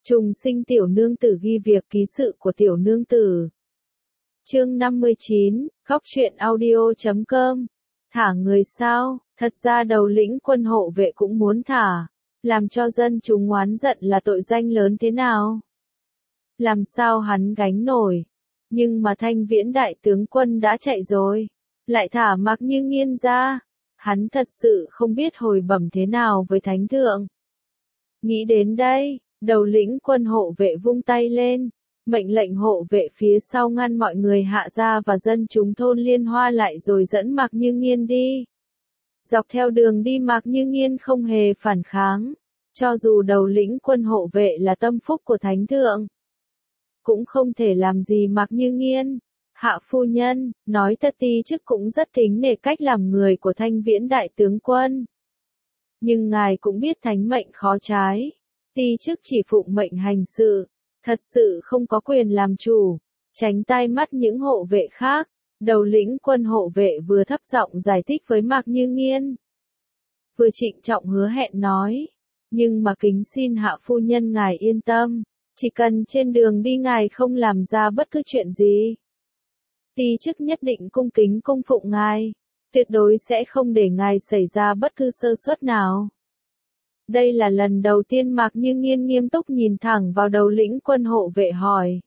Trùng sinh tiểu nương tử ghi việc ký sự của tiểu nương tử. Chương 59, góc truyện audio.com. Thả người sao? Thật ra đầu lĩnh quân hộ vệ cũng muốn thả. Làm cho dân chúng oán giận là tội danh lớn thế nào? Làm sao hắn gánh nổi? Nhưng mà Thanh Viễn đại tướng quân đã chạy rồi. Lại thả Mạc Như Nghiên ra. Hắn thật sự không biết hồi bẩm thế nào với Thánh Thượng. Nghĩ đến đây, đầu lĩnh quân hộ vệ vung tay lên. Mệnh lệnh hộ vệ phía sau ngăn mọi người hạ ra và dân chúng thôn Liên Hoa lại rồi dẫn Mạc Như Nghiên đi. Dọc theo đường đi Mạc Như Nghiên không hề phản kháng. Cho dù đầu lĩnh quân hộ vệ là tâm phúc của Thánh Thượng, cũng không thể làm gì Mạc Như Nghiên. Hạ phu nhân, nói thật ti chức cũng rất kính nể cách làm người của Thanh Viễn đại tướng quân. Nhưng ngài cũng biết thánh mệnh khó trái. Ti chức chỉ phụng mệnh hành sự, thật sự không có quyền làm chủ. Tránh tai mắt những hộ vệ khác, đầu lĩnh quân hộ vệ vừa thấp giọng giải thích với Mạc Như Nghiên. Vừa trịnh trọng hứa hẹn nói, nhưng mà kính xin hạ phu nhân ngài yên tâm, chỉ cần trên đường đi ngài không làm ra bất cứ chuyện gì. Ti chức nhất định cung kính cung phụng ngài, tuyệt đối sẽ không để ngài xảy ra bất cứ sơ suất nào. Đây là lần đầu tiên Mạc Như Nghiên nghiêm túc nhìn thẳng vào đầu lĩnh quân hộ vệ hỏi.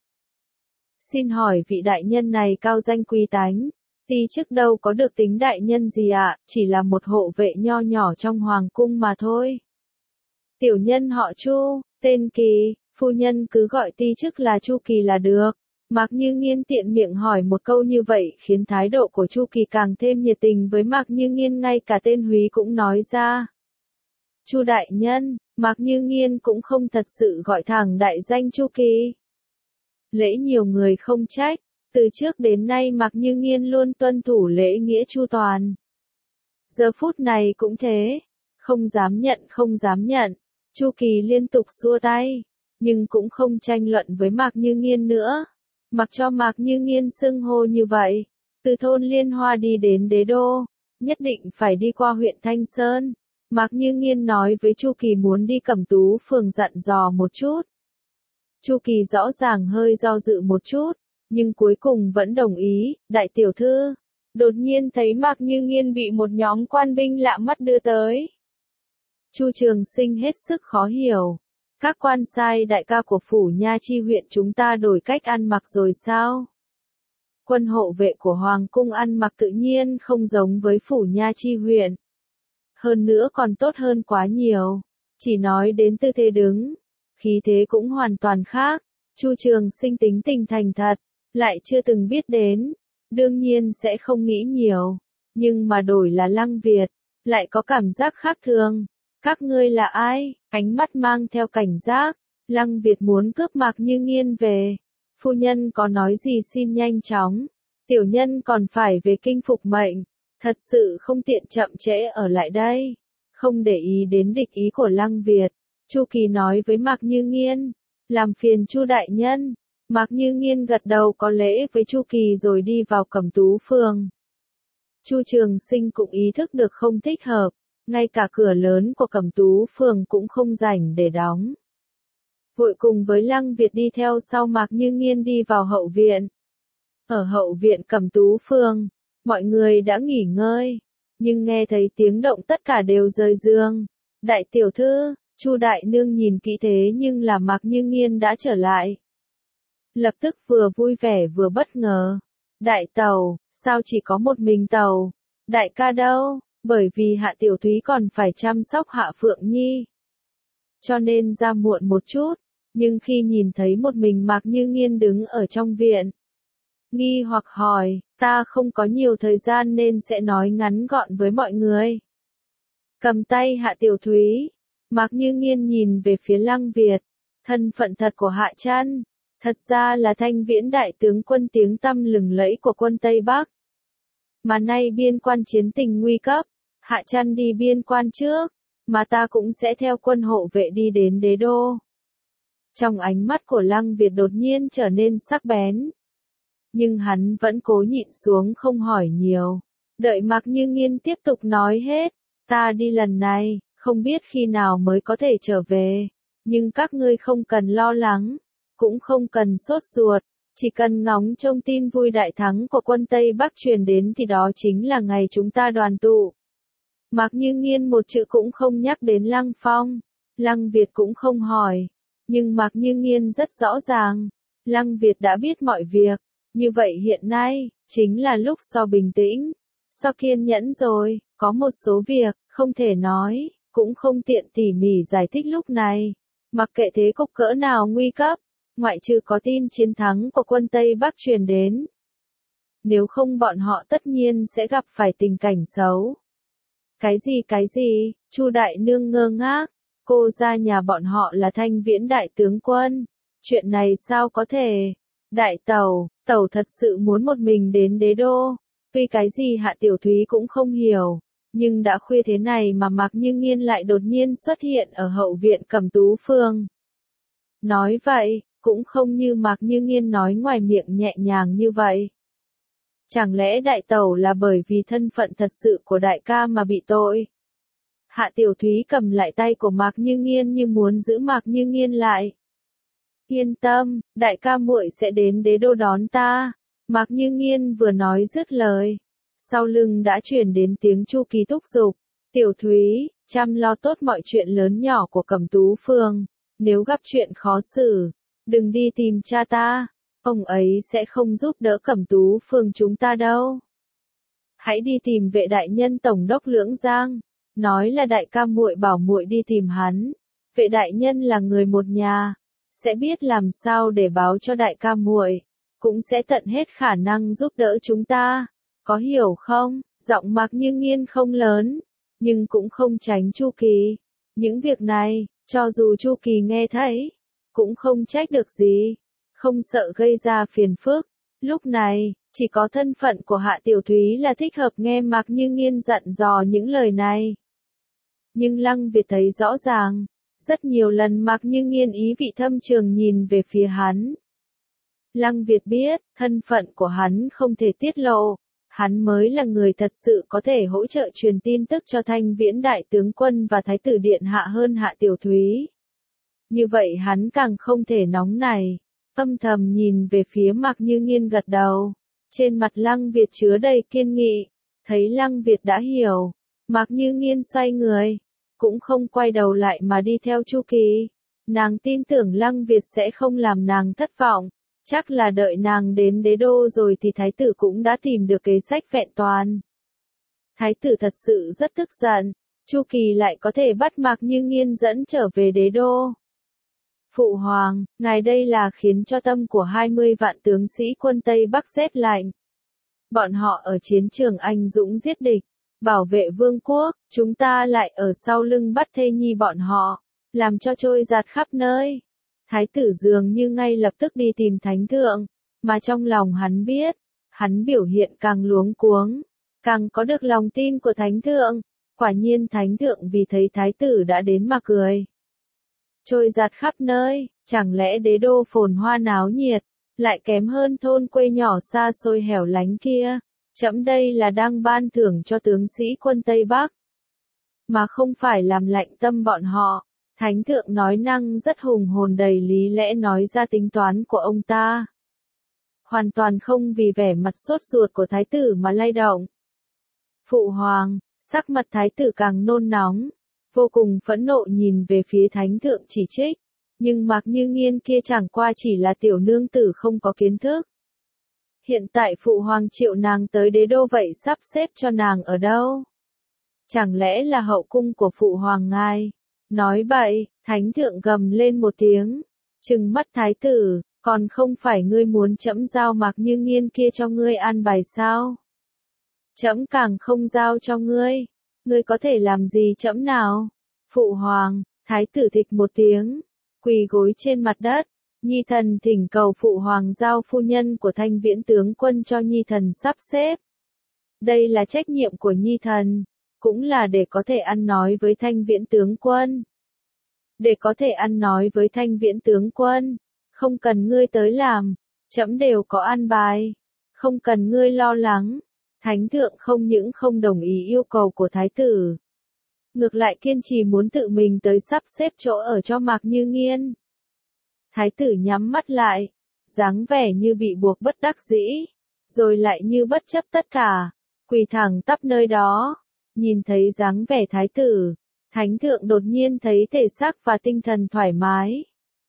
Xin hỏi vị đại nhân này cao danh quý tánh, ti chức đâu có được tính đại nhân gì ạ, chỉ là một hộ vệ nho nhỏ trong hoàng cung mà thôi. Tiểu nhân họ Chu, tên Kỳ, phu nhân cứ gọi ti chức là Chu Kỳ là được. Mạc Như Nghiên tiện miệng hỏi một câu như vậy khiến thái độ của Chu Kỳ càng thêm nhiệt tình với Mạc Như Nghiên, ngay cả tên húy cũng nói ra. Chu đại nhân, Mạc Như Nghiên cũng không thật sự gọi thẳng đại danh Chu Kỳ. Lễ nhiều người không trách, từ trước đến nay Mạc Như Nghiên luôn tuân thủ lễ nghĩa chu toàn. Giờ phút này cũng thế, không dám nhận. Chu Kỳ liên tục xua tay, nhưng cũng không tranh luận với Mạc Như Nghiên nữa. Mặc cho Mạc Như Nghiên xưng hô như vậy, từ thôn Liên Hoa đi đến Đế Đô, nhất định phải đi qua huyện Thanh Sơn. Mạc Như Nghiên nói với Chu Kỳ muốn đi Cẩm Tú phường dặn dò một chút. Chu Kỳ rõ ràng hơi do dự một chút, nhưng cuối cùng vẫn đồng ý. Đại tiểu thư, đột nhiên thấy Mạc Như Nghiên bị một nhóm quan binh lạ mắt đưa tới. Chu Trường Sinh hết sức khó hiểu. Các quan sai đại ca của phủ Nha Chi huyện chúng ta đổi cách ăn mặc rồi sao? Quân hộ vệ của Hoàng cung ăn mặc tự nhiên không giống với phủ Nha Chi huyện. Hơn nữa còn tốt hơn quá nhiều. Chỉ nói đến tư thế đứng, khí thế cũng hoàn toàn khác. Chu Trường Sinh tính tình thành thật, lại chưa từng biết đến, đương nhiên sẽ không nghĩ nhiều. Nhưng mà đổi là Lăng Việt, lại có cảm giác khác thường. Các ngươi là ai? Ánh mắt mang theo cảnh giác. Lăng Việt muốn cướp Mạc Như Nghiên về. Phu nhân có nói gì xin nhanh chóng. Tiểu nhân còn phải về kinh phục mệnh. Thật sự không tiện chậm trễ ở lại đây. Không để ý đến địch ý của Lăng Việt, Chu Kỳ nói với Mạc Như Nghiên. Làm phiền Chu đại nhân. Mạc Như Nghiên gật đầu có lễ với Chu Kỳ rồi đi vào Cẩm Tú phường. Chu Trường Sinh cũng ý thức được không thích hợp. Ngay cả cửa lớn của Cẩm Tú phường cũng không rảnh để đóng. Vội cùng với Lăng Việt đi theo sau Mạc Như Nghiên đi vào hậu viện. Ở hậu viện Cẩm Tú phường, mọi người đã nghỉ ngơi, nhưng nghe thấy tiếng động tất cả đều rời giường. Đại tiểu thư, Chu đại nương nhìn kỹ thế nhưng là Mạc Như Nghiên đã trở lại. Lập tức vừa vui vẻ vừa bất ngờ. Đại tàu, sao chỉ có một mình tàu? Đại ca đâu? Bởi vì Hạ Tiểu Thúy còn phải chăm sóc Hạ Phượng Nhi, cho nên ra muộn một chút, nhưng khi nhìn thấy một mình Mạc Như Nghiên đứng ở trong viện, nghi hoặc hỏi, ta không có nhiều thời gian nên sẽ nói ngắn gọn với mọi người. Cầm tay Hạ Tiểu Thúy, Mạc Như Nghiên nhìn về phía Lăng Việt, thân phận thật của Hạ Trăn, thật ra là Thanh Viễn đại tướng quân tiếng tăm lừng lẫy của quân Tây Bắc. Mà nay biên quan chiến tình nguy cấp, Hạ Trăn đi biên quan trước, mà ta cũng sẽ theo quân hộ vệ đi đến Đế Đô. Trong ánh mắt của Lăng Việt đột nhiên trở nên sắc bén. Nhưng hắn vẫn cố nhịn xuống không hỏi nhiều. Đợi Mạc Như Nghiên tiếp tục nói hết, ta đi lần này, không biết khi nào mới có thể trở về. Nhưng các ngươi không cần lo lắng, cũng không cần sốt ruột, chỉ cần ngóng trông tin vui đại thắng của quân Tây Bắc truyền đến thì đó chính là ngày chúng ta đoàn tụ. Mạc Như Nghiên một chữ cũng không nhắc đến Lăng Phong, Lăng Việt cũng không hỏi, nhưng Mạc Như Nghiên rất rõ ràng, Lăng Việt đã biết mọi việc, như vậy hiện nay, chính là lúc so bình tĩnh, so kiên nhẫn rồi, có một số việc, không thể nói, cũng không tiện tỉ mỉ giải thích lúc này, mặc kệ thế cục cỡ nào nguy cấp, ngoại trừ có tin chiến thắng của quân Tây Bắc truyền đến. Nếu không bọn họ tất nhiên sẽ gặp phải tình cảnh xấu. Cái gì, Chu Đại Nương ngơ ngác, cô ra nhà bọn họ là Thanh Viễn đại tướng quân, chuyện này sao có thể? Đại tẩu, tẩu thật sự muốn một mình đến đế đô, tuy cái gì Hạ Tiểu Thúy cũng không hiểu, nhưng đã khuya thế này mà Mạc Như Nghiên lại đột nhiên xuất hiện ở hậu viện Cẩm Tú Phường. Nói vậy, cũng không như Mạc Như Nghiên nói ngoài miệng nhẹ nhàng như vậy. Chẳng lẽ đại tẩu là bởi vì thân phận thật sự của đại ca mà bị tội? Hạ Tiểu Thúy cầm lại tay của Mạc Như Nghiên như muốn giữ Mạc Như Nghiên lại. Yên tâm, đại ca muội sẽ đến đế đô đón ta. Mạc Như Nghiên vừa nói dứt lời, sau lưng đã truyền đến tiếng Chu Kỳ thúc giục. Tiểu Thúy, chăm lo tốt mọi chuyện lớn nhỏ của Cẩm Tú Phường. Nếu gặp chuyện khó xử, đừng đi tìm cha ta. Ông ấy sẽ không giúp đỡ Cẩm Tú Phường chúng ta đâu. Hãy đi tìm vệ đại nhân tổng đốc Lưỡng Giang, nói là đại ca muội bảo muội đi tìm hắn. Vệ đại nhân là người một nhà, sẽ biết làm sao để báo cho đại ca muội, cũng sẽ tận hết khả năng giúp đỡ chúng ta. Có hiểu không? Giọng Mạc Như Nghiên không lớn, nhưng cũng không tránh Chu Kỳ. Những việc này, cho dù Chu Kỳ nghe thấy, cũng không trách được gì, không sợ gây ra phiền phức. Lúc này, chỉ có thân phận của Hạ Tiểu Thúy là thích hợp nghe Mạc Như Nghiên dặn dò những lời này. Nhưng Lăng Việt thấy rõ ràng, rất nhiều lần Mạc Như Nghiên ý vị thâm trường nhìn về phía hắn. Lăng Việt biết, thân phận của hắn không thể tiết lộ, hắn mới là người thật sự có thể hỗ trợ truyền tin tức cho Thanh Viễn đại tướng quân và Thái tử điện hạ hơn Hạ Tiểu Thúy. Như vậy hắn càng không thể nóng nảy, âm thầm nhìn về phía Mạc Như Nghiên gật đầu. Trên mặt Lăng Việt chứa đầy kiên nghị, thấy Lăng Việt đã hiểu, Mạc Như Nghiên xoay người, cũng không quay đầu lại mà đi theo Chu Kỳ. Nàng tin tưởng Lăng Việt sẽ không làm nàng thất vọng, chắc là đợi nàng đến đế đô rồi thì thái tử cũng đã tìm được kế sách vẹn toàn. Thái tử thật sự rất tức giận, Chu Kỳ lại có thể bắt Mạc Như Nghiên dẫn trở về đế đô. Phụ hoàng, ngài đây là khiến cho tâm của 20 vạn tướng sĩ quân Tây Bắc rét lạnh. Bọn họ ở chiến trường anh dũng giết địch, bảo vệ vương quốc, chúng ta lại ở sau lưng bắt thê nhi bọn họ, làm cho trôi giạt khắp nơi. Thái tử dường như ngay lập tức đi tìm thánh thượng, mà trong lòng hắn biết, hắn biểu hiện càng luống cuống, càng có được lòng tin của thánh thượng. Quả nhiên thánh thượng vì thấy thái tử đã đến mà cười. Trôi giạt khắp nơi, chẳng lẽ đế đô phồn hoa náo nhiệt, lại kém hơn thôn quê nhỏ xa xôi hẻo lánh kia. Trẫm đây là đang ban thưởng cho tướng sĩ quân Tây Bắc, mà không phải làm lạnh tâm bọn họ. Thánh thượng nói năng rất hùng hồn đầy lý lẽ nói ra tính toán của ông ta. Hoàn toàn không vì vẻ mặt sốt ruột của thái tử mà lay động. Phụ hoàng, sắc mặt thái tử càng nôn nóng, vô cùng phẫn nộ nhìn về phía thánh thượng chỉ trích. Nhưng Mạc Như Nghiên kia chẳng qua chỉ là tiểu nương tử không có kiến thức. Hiện tại phụ hoàng triệu nàng tới đế đô vậy sắp xếp cho nàng ở đâu? Chẳng lẽ là hậu cung của phụ hoàng ngài? Nói bậy, thánh thượng gầm lên một tiếng, trừng mắt thái tử, còn không phải ngươi muốn trẫm giao Mạc Như Nghiên kia cho ngươi an bài sao? Trẫm càng không giao cho ngươi, ngươi có thể làm gì trẫm nào? Phụ hoàng, thái tử thịch một tiếng, quỳ gối trên mặt đất, nhi thần thỉnh cầu phụ hoàng giao phu nhân của Thanh Viễn tướng quân cho nhi thần sắp xếp. Đây là trách nhiệm của nhi thần, cũng là để có thể ăn nói với Thanh Viễn tướng quân. Để có thể ăn nói với Thanh Viễn tướng quân, không cần ngươi tới làm, trẫm đều có an bài, không cần ngươi lo lắng. Thánh thượng không những không đồng ý yêu cầu của thái tử, ngược lại kiên trì muốn tự mình tới sắp xếp chỗ ở cho Mạc Như Nghiên. Thái tử nhắm mắt lại, dáng vẻ như bị buộc bất đắc dĩ, rồi lại như bất chấp tất cả, quỳ thẳng tắp nơi đó. Nhìn thấy dáng vẻ thái tử, thánh thượng đột nhiên thấy thể xác và tinh thần thoải mái.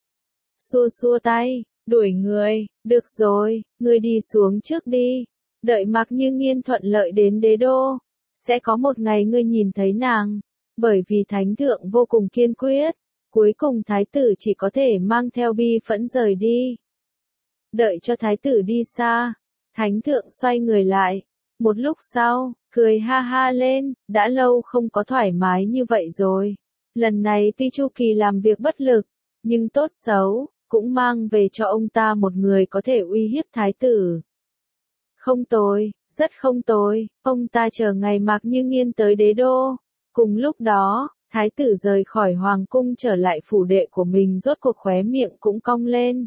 Xua xua tay, đuổi người, được rồi, ngươi đi xuống trước đi, đợi Mạc Như Nghiên thuận lợi đến đế đô, sẽ có một ngày ngươi nhìn thấy nàng. Bởi vì thánh thượng vô cùng kiên quyết, cuối cùng thái tử chỉ có thể mang theo bi phẫn rời đi. Đợi cho thái tử đi xa, thánh thượng xoay người lại, một lúc sau, cười ha ha lên, đã lâu không có thoải mái như vậy rồi. Lần này tuy Chu Kỳ làm việc bất lực, nhưng tốt xấu, cũng mang về cho ông ta một người có thể uy hiếp thái tử. Không tồi, rất không tồi, ông ta chờ ngày Mạc Như Nghiên tới đế đô. Cùng lúc đó, thái tử rời khỏi hoàng cung trở lại phủ đệ của mình, rốt cuộc khóe miệng cũng cong lên.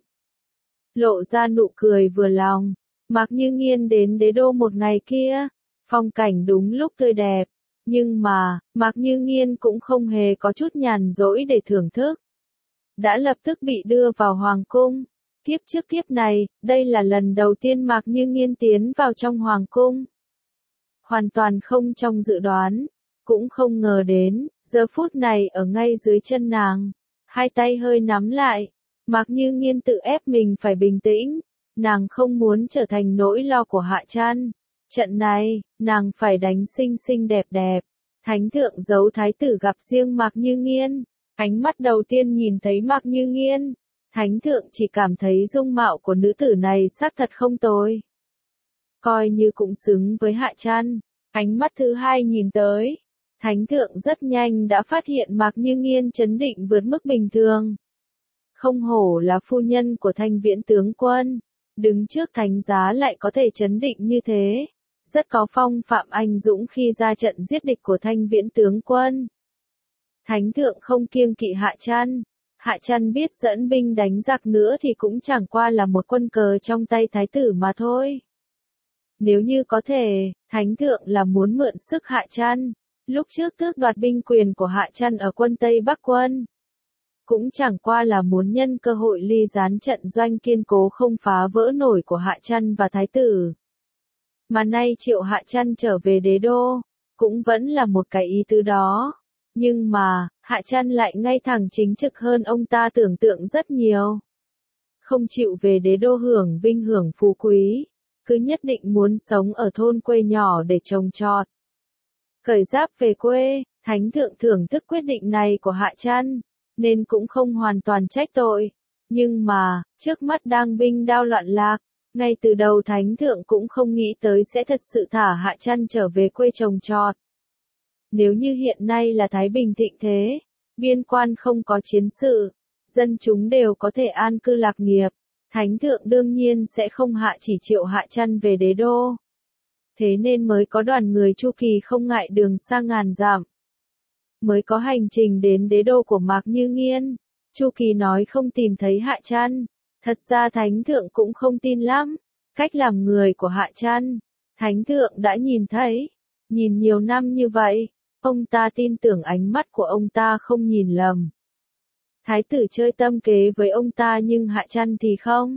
Lộ ra nụ cười vừa lòng. Mạc Như Nghiên đến đế đô một ngày kia, phong cảnh đúng lúc tươi đẹp, nhưng mà, Mạc Như Nghiên cũng không hề có chút nhàn rỗi để thưởng thức. Đã lập tức bị đưa vào hoàng cung. Kiếp trước kiếp này, đây là lần đầu tiên Mạc Như Nghiên tiến vào trong hoàng cung. Hoàn toàn không trong dự đoán, cũng không ngờ đến, giờ phút này ở ngay dưới chân nàng, hai tay hơi nắm lại, Mạc Như Nghiên tự ép mình phải bình tĩnh, nàng không muốn trở thành nỗi lo của Hạ Trăn. Trận này, nàng phải đánh xinh xinh đẹp đẹp. Thánh thượng giấu thái tử gặp riêng Mạc Như Nghiên, ánh mắt đầu tiên nhìn thấy Mạc Như Nghiên, thánh thượng chỉ cảm thấy dung mạo của nữ tử này xác thật không tồi. Coi như cũng xứng với Hạ Trăn. Ánh mắt thứ hai nhìn tới, thánh thượng rất nhanh đã phát hiện Mạc Như Nghiên trấn định vượt mức bình thường. Không hổ là phu nhân của Thanh Viễn tướng quân, đứng trước thánh giá lại có thể trấn định như thế, rất có phong phạm anh dũng khi ra trận giết địch của Thanh Viễn tướng quân. Thánh thượng không kiêng kỵ Hạ Trăn. Hạ Trăn biết dẫn binh đánh giặc nữa thì cũng chẳng qua là một quân cờ trong tay thái tử mà thôi. Nếu như có thể, thánh thượng là muốn mượn sức Hạ Trăn. Lúc trước tước đoạt binh quyền của Hạ Trăn ở quân Tây Bắc quân, cũng chẳng qua là muốn nhân cơ hội ly gián trận doanh kiên cố không phá vỡ nổi của Hạ Trăn và thái tử. Mà nay triệu Hạ Trăn trở về đế đô, cũng vẫn là một cái ý tứ đó. Nhưng mà, Hạ Trăn lại ngay thẳng chính trực hơn ông ta tưởng tượng rất nhiều. Không chịu về đế đô hưởng vinh hưởng phú quý, cứ nhất định muốn sống ở thôn quê nhỏ để trồng trọt. Cởi giáp về quê, thánh thượng thưởng thức quyết định này của Hạ Trăn, nên cũng không hoàn toàn trách tội. Nhưng mà, trước mắt đang binh đao loạn lạc, ngay từ đầu thánh thượng cũng không nghĩ tới sẽ thật sự thả Hạ Trăn trở về quê trồng trọt. Nếu như hiện nay là thái bình thịnh thế, biên quan không có chiến sự, dân chúng đều có thể an cư lạc nghiệp, thánh thượng đương nhiên sẽ không hạ chỉ triệu Hạ Trăn về đế đô. Thế nên mới có đoàn người Chu Kỳ không ngại đường xa ngàn dặm, mới có hành trình đến đế đô của Mạc Như Nghiên. Chu Kỳ nói không tìm thấy Hạ Trăn, thật ra thánh thượng cũng không tin lắm. Cách làm người của Hạ Trăn, thánh thượng đã nhìn thấy, nhìn nhiều năm như vậy, ông ta tin tưởng ánh mắt của ông ta không nhìn lầm. Thái tử chơi tâm kế với ông ta nhưng Hạ Trăn thì không.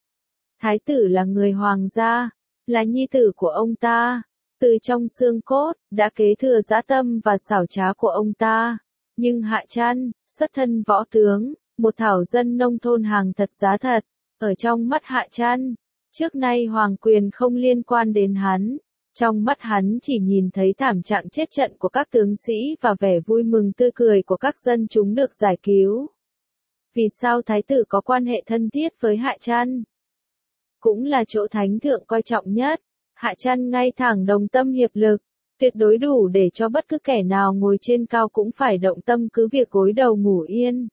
Thái tử là người hoàng gia, là nhi tử của ông ta, từ trong xương cốt, đã kế thừa dã tâm và xảo trá của ông ta. Nhưng Hạ Trăn, xuất thân võ tướng, một thảo dân nông thôn hàng thật giá thật, ở trong mắt Hạ Trăn, trước nay hoàng quyền không liên quan đến hắn. Trong mắt hắn chỉ nhìn thấy thảm trạng chết trận của các tướng sĩ và vẻ vui mừng tươi cười của các dân chúng được giải cứu. Vì sao thái tử có quan hệ thân thiết với Hạ Trăn? Cũng là chỗ thánh thượng coi trọng nhất. Hạ Trăn ngay thẳng đồng tâm hiệp lực, tuyệt đối đủ để cho bất cứ kẻ nào ngồi trên cao cũng phải động tâm cứ việc gối đầu ngủ yên.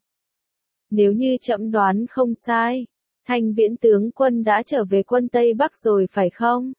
Nếu như trẫm đoán không sai, Thanh Viễn tướng quân đã trở về quân Tây Bắc rồi phải không?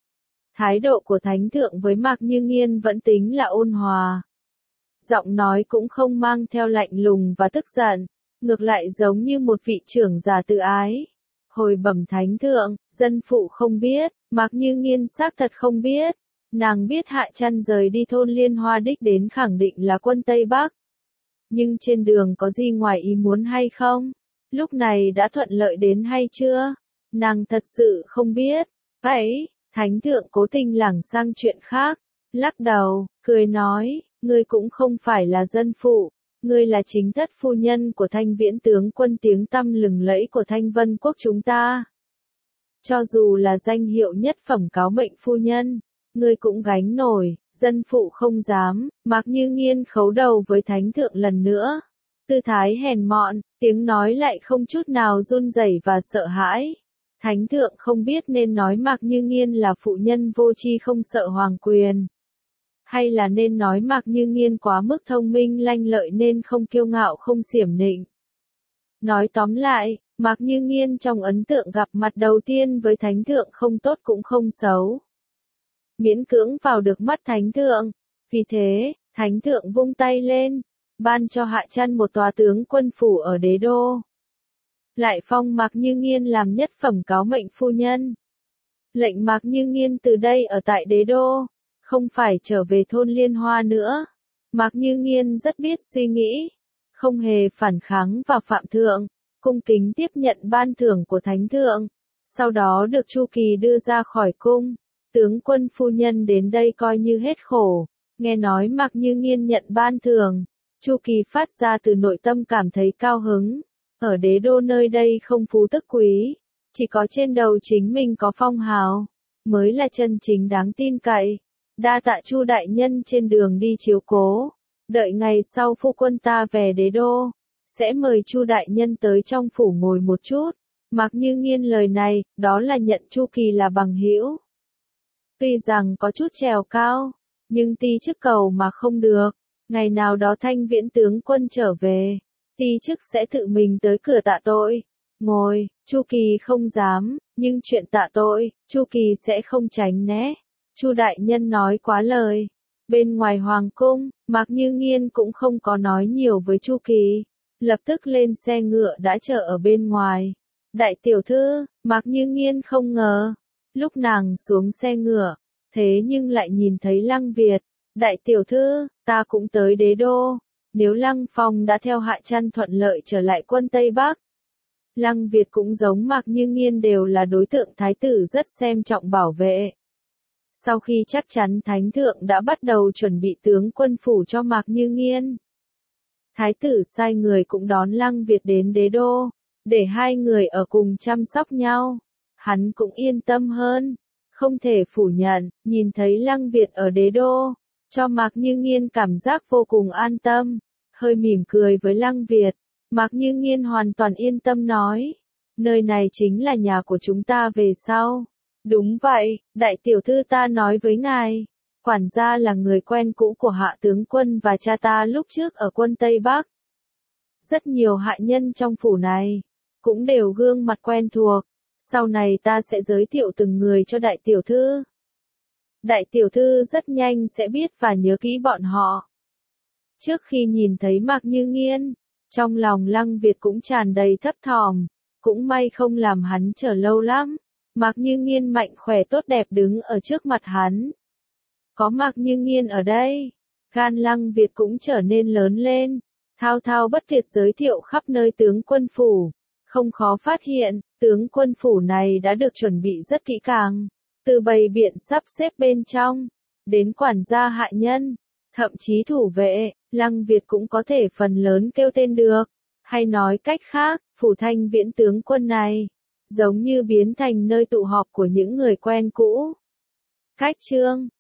Thái độ của thánh thượng với Mạc Như Nghiên vẫn tính là ôn hòa. Giọng nói cũng không mang theo lạnh lùng và tức giận, ngược lại giống như một vị trưởng giả tự ái. Hồi bẩm thánh thượng, dân phụ không biết, Mạc Như Nghiên xác thật không biết, Nàng biết Hạ Trăn rời đi thôn Liên Hoa đích đến khẳng định là quân Tây Bắc. Nhưng trên đường có gì ngoài ý muốn hay không? Lúc này đã thuận lợi đến hay chưa? Nàng thật sự không biết. Vậy, Thánh thượng cố tình lảng sang chuyện khác. Lắc đầu, cười nói, ngươi cũng không phải là dân phụ. Ngươi là chính thất phu nhân của Thanh Viễn tướng quân tiếng tăm lừng lẫy của Thanh Vân quốc chúng ta. Cho dù là danh hiệu nhất phẩm cáo mệnh phu nhân, ngươi cũng gánh nổi, dân phụ không dám. Mạc Như Nghiên khấu đầu với Thánh thượng lần nữa. Tư thái hèn mọn, tiếng nói lại không chút nào run rẩy và sợ hãi. Thánh thượng không biết nên nói Mạc Như Nghiên là phụ nhân vô tri không sợ hoàng quyền. Hay là nên nói Mạc Như Nghiên quá mức thông minh lanh lợi nên không kiêu ngạo không xiểm nịnh. Nói tóm lại, Mạc Như Nghiên trong ấn tượng gặp mặt đầu tiên với Thánh thượng không tốt cũng không xấu. Miễn cưỡng vào được mắt Thánh thượng. Vì thế, Thánh thượng vung tay lên, ban cho Hạ Trăn một tòa tướng quân phủ ở đế đô. Lại phong Mạc Như Nghiên làm nhất phẩm cáo mệnh phu nhân. Lệnh Mạc Như Nghiên từ đây ở tại đế đô, không phải trở về thôn Liên Hoa nữa. Mạc Như Nghiên rất biết suy nghĩ, không hề phản kháng và phạm thượng, cung kính tiếp nhận ban thưởng của Thánh thượng. Sau đó được Chu Kỳ đưa ra khỏi cung. Tướng quân phu nhân đến đây coi như hết khổ. Nghe nói Mạc Như Nghiên nhận ban thưởng, Chu Kỳ phát ra từ nội tâm cảm thấy cao hứng. Ở đế đô nơi đây không phú tức quý, chỉ có trên đầu chính mình có phong hào, mới là chân chính đáng tin cậy. Đa tạ Chu đại nhân trên đường đi chiếu cố. Đợi ngày sau phu quân ta về đế đô, sẽ mời Chu đại nhân tới trong phủ ngồi một chút. Mạc Như Nghiên lời này, đó là nhận Chu Kỳ là bằng hữu. Tuy rằng có chút trèo cao, nhưng ti chức cầu mà không được. Ngày nào đó Thanh Viễn tướng quân trở về, ti chức sẽ tự mình tới cửa tạ tội. Ngồi, Chu Kỳ không dám, nhưng chuyện tạ tội, Chu Kỳ sẽ không tránh né. Chu đại nhân nói quá lời. Bên ngoài hoàng cung, Mạc Như Nghiên cũng không có nói nhiều với Chu Kỳ, lập tức lên xe ngựa đã chờ ở bên ngoài. Đại tiểu thư, Mạc Như Nghiên không ngờ, lúc nàng xuống xe ngựa, thế nhưng lại nhìn thấy Lăng Việt. Đại tiểu thư, ta cũng tới đế đô. Nếu Lăng Phong đã theo Hạ Trăn thuận lợi trở lại quân Tây Bắc, Lăng Việt cũng giống Mạc Như Nghiên đều là đối tượng thái tử rất xem trọng bảo vệ. Sau khi chắc chắn Thánh thượng đã bắt đầu chuẩn bị tướng quân phủ cho Mạc Như Nghiên, thái tử sai người cũng đón Lăng Việt đến đế đô, để hai người ở cùng chăm sóc nhau. Hắn cũng yên tâm hơn. Không thể phủ nhận, nhìn thấy Lăng Việt ở đế đô, cho Mạc Như Nghiên cảm giác vô cùng an tâm. Hơi mỉm cười với Lăng Việt, Mạc Như Nghiên hoàn toàn yên tâm nói, nơi này chính là nhà của chúng ta về sau. Đúng vậy, đại tiểu thư ta nói với ngài, quản gia là người quen cũ của Hạ tướng quân và cha ta lúc trước ở quân Tây Bắc. Rất nhiều hạ nhân trong phủ này, cũng đều gương mặt quen thuộc. Sau này ta sẽ giới thiệu từng người cho đại tiểu thư. Đại tiểu thư rất nhanh sẽ biết và nhớ kỹ bọn họ. Trước khi nhìn thấy Mạc Như Nghiên, trong lòng Lăng Việt cũng tràn đầy thấp thỏm, cũng may không làm hắn chờ lâu lắm. Mạc Như Nghiên mạnh khỏe tốt đẹp đứng ở trước mặt hắn. Có Mạc Như Nghiên ở đây, gan Lăng Việt cũng trở nên lớn lên, thao thao bất tuyệt giới thiệu khắp nơi tướng quân phủ. Không khó phát hiện, tướng quân phủ này đã được chuẩn bị rất kỹ càng, từ bày biện sắp xếp bên trong, đến quản gia hạ nhân, thậm chí thủ vệ, Lăng Việt cũng có thể phần lớn kêu tên được. Hay nói cách khác, phủ Thanh Viễn tướng quân này, giống như biến thành nơi tụ họp của những người quen cũ. Cách chương